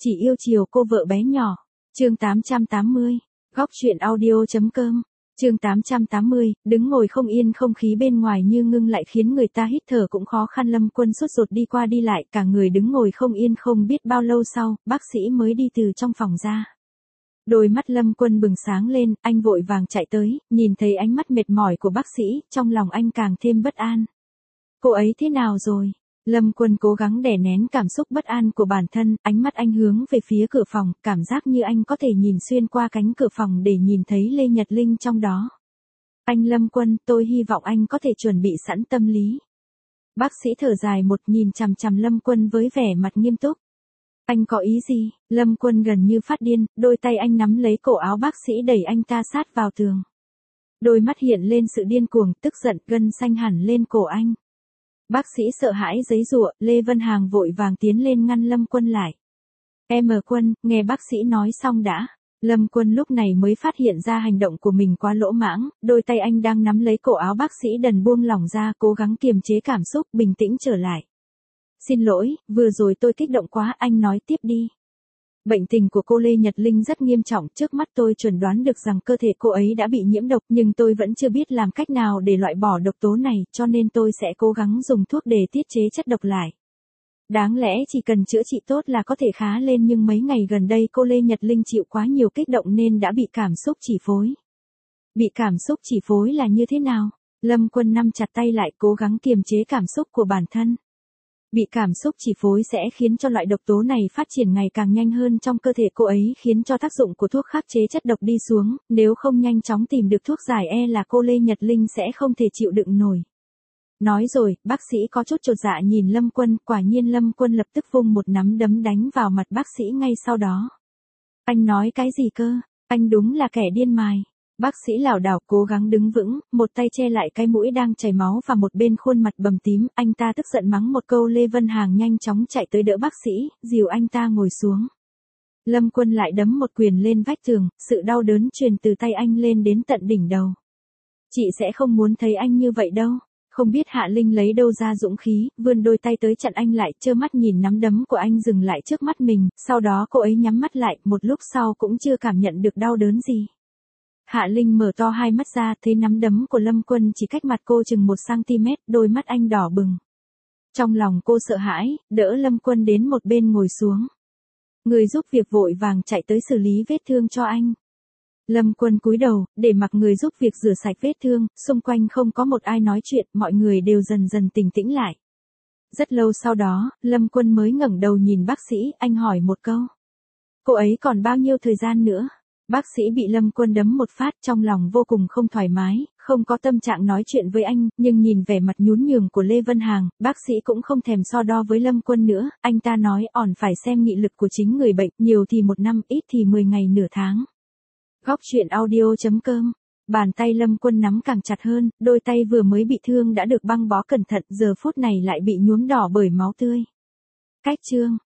Chỉ yêu chiều cô vợ bé nhỏ. Chương 880. Góc truyện audio.com. Chương 880, đứng ngồi không yên, không khí bên ngoài như ngưng lại khiến người ta hít thở cũng khó khăn. Lâm Quân sốt ruột đi qua đi lại, cả người đứng ngồi không yên. Không biết bao lâu sau, bác sĩ mới đi từ trong phòng ra. Đôi mắt Lâm Quân bừng sáng lên, anh vội vàng chạy tới, nhìn thấy ánh mắt mệt mỏi của bác sĩ, trong lòng anh càng thêm bất an. Cô ấy thế nào rồi? Lâm Quân cố gắng đè nén cảm xúc bất an của bản thân, ánh mắt anh hướng về phía cửa phòng, cảm giác như anh có thể nhìn xuyên qua cánh cửa phòng để nhìn thấy Lê Nhật Linh trong đó. Anh Lâm Quân, tôi hy vọng anh có thể chuẩn bị sẵn tâm lý. Bác sĩ thở dài nhìn chằm chằm Lâm Quân với vẻ mặt nghiêm túc. Anh có ý gì? Lâm Quân gần như phát điên, đôi tay anh nắm lấy cổ áo bác sĩ đẩy anh ta sát vào tường. Đôi mắt hiện lên sự điên cuồng, tức giận, gân xanh hẳn lên cổ anh. Bác sĩ sợ hãi giãy giụa, Lê Vân Hàng vội vàng tiến lên ngăn Lâm Quân lại. Quân, nghe bác sĩ nói xong đã. Lâm Quân lúc này mới phát hiện ra hành động của mình quá lỗ mãng, đôi tay anh đang nắm lấy cổ áo bác sĩ đần buông lỏng ra, cố gắng kiềm chế cảm xúc, bình tĩnh trở lại. Xin lỗi, vừa rồi tôi kích động quá, anh nói tiếp đi. Bệnh tình của cô Lê Nhật Linh rất nghiêm trọng, trước mắt tôi chuẩn đoán được rằng cơ thể cô ấy đã bị nhiễm độc, nhưng tôi vẫn chưa biết làm cách nào để loại bỏ độc tố này, cho nên tôi sẽ cố gắng dùng thuốc để tiết chế chất độc lại. Đáng lẽ chỉ cần chữa trị tốt là có thể khá lên, nhưng mấy ngày gần đây cô Lê Nhật Linh chịu quá nhiều kích động nên đã bị cảm xúc chi phối. Bị cảm xúc chi phối là như thế nào? Lâm Quân nắm chặt tay lại, cố gắng kiềm chế cảm xúc của bản thân. Bị cảm xúc chi phối sẽ khiến cho loại độc tố này phát triển ngày càng nhanh hơn trong cơ thể cô ấy, khiến cho tác dụng của thuốc khắc chế chất độc đi xuống, nếu không nhanh chóng tìm được thuốc giải là cô Lê Nhật Linh sẽ không thể chịu đựng nổi. Nói rồi, bác sĩ có chút chột dạ nhìn Lâm Quân, quả nhiên Lâm Quân lập tức vung một nắm đấm đánh vào mặt bác sĩ ngay sau đó. Anh nói cái gì cơ? Anh đúng là kẻ điên mài. Bác sĩ lảo đảo cố gắng đứng vững, một tay che lại cái mũi đang chảy máu và một bên khuôn mặt bầm tím, anh ta tức giận mắng một câu. Lê Vân Hàng nhanh chóng chạy tới đỡ bác sĩ, dìu anh ta ngồi xuống. Lâm Quân lại đấm một quyền lên vách tường, sự đau đớn truyền từ tay anh lên đến tận đỉnh đầu. Chị sẽ không muốn thấy anh như vậy đâu. Không biết Hạ Linh lấy đâu ra dũng khí, vươn đôi tay tới chặn anh lại, trơ mắt nhìn nắm đấm của anh dừng lại trước mắt mình, sau đó cô ấy nhắm mắt lại, một lúc sau cũng chưa cảm nhận được đau đớn gì. Hạ Linh mở to hai mắt ra, thấy nắm đấm của Lâm Quân chỉ cách mặt cô chừng 1 cm, đôi mắt anh đỏ bừng. Trong lòng cô sợ hãi, đỡ Lâm Quân đến một bên ngồi xuống. Người giúp việc vội vàng chạy tới xử lý vết thương cho anh. Lâm Quân cúi đầu, để mặc người giúp việc rửa sạch vết thương, xung quanh không có một ai nói chuyện, mọi người đều dần dần bình tĩnh lại. Rất lâu sau đó, Lâm Quân mới ngẩng đầu nhìn bác sĩ, anh hỏi một câu. Cô ấy còn bao nhiêu thời gian nữa? Bác sĩ bị Lâm Quân đấm một phát, trong lòng vô cùng không thoải mái, không có tâm trạng nói chuyện với anh, nhưng nhìn vẻ mặt nhún nhường của Lê Vân Hàng, bác sĩ cũng không thèm so đo với Lâm Quân nữa, anh ta nói phải xem nghị lực của chính người bệnh, nhiều thì 1 năm, ít thì 10 ngày nửa tháng. Góc truyện audio.com. Bàn tay Lâm Quân nắm càng chặt hơn, đôi tay vừa mới bị thương đã được băng bó cẩn thận, giờ phút này lại bị nhuốm đỏ bởi máu tươi. Cách chương.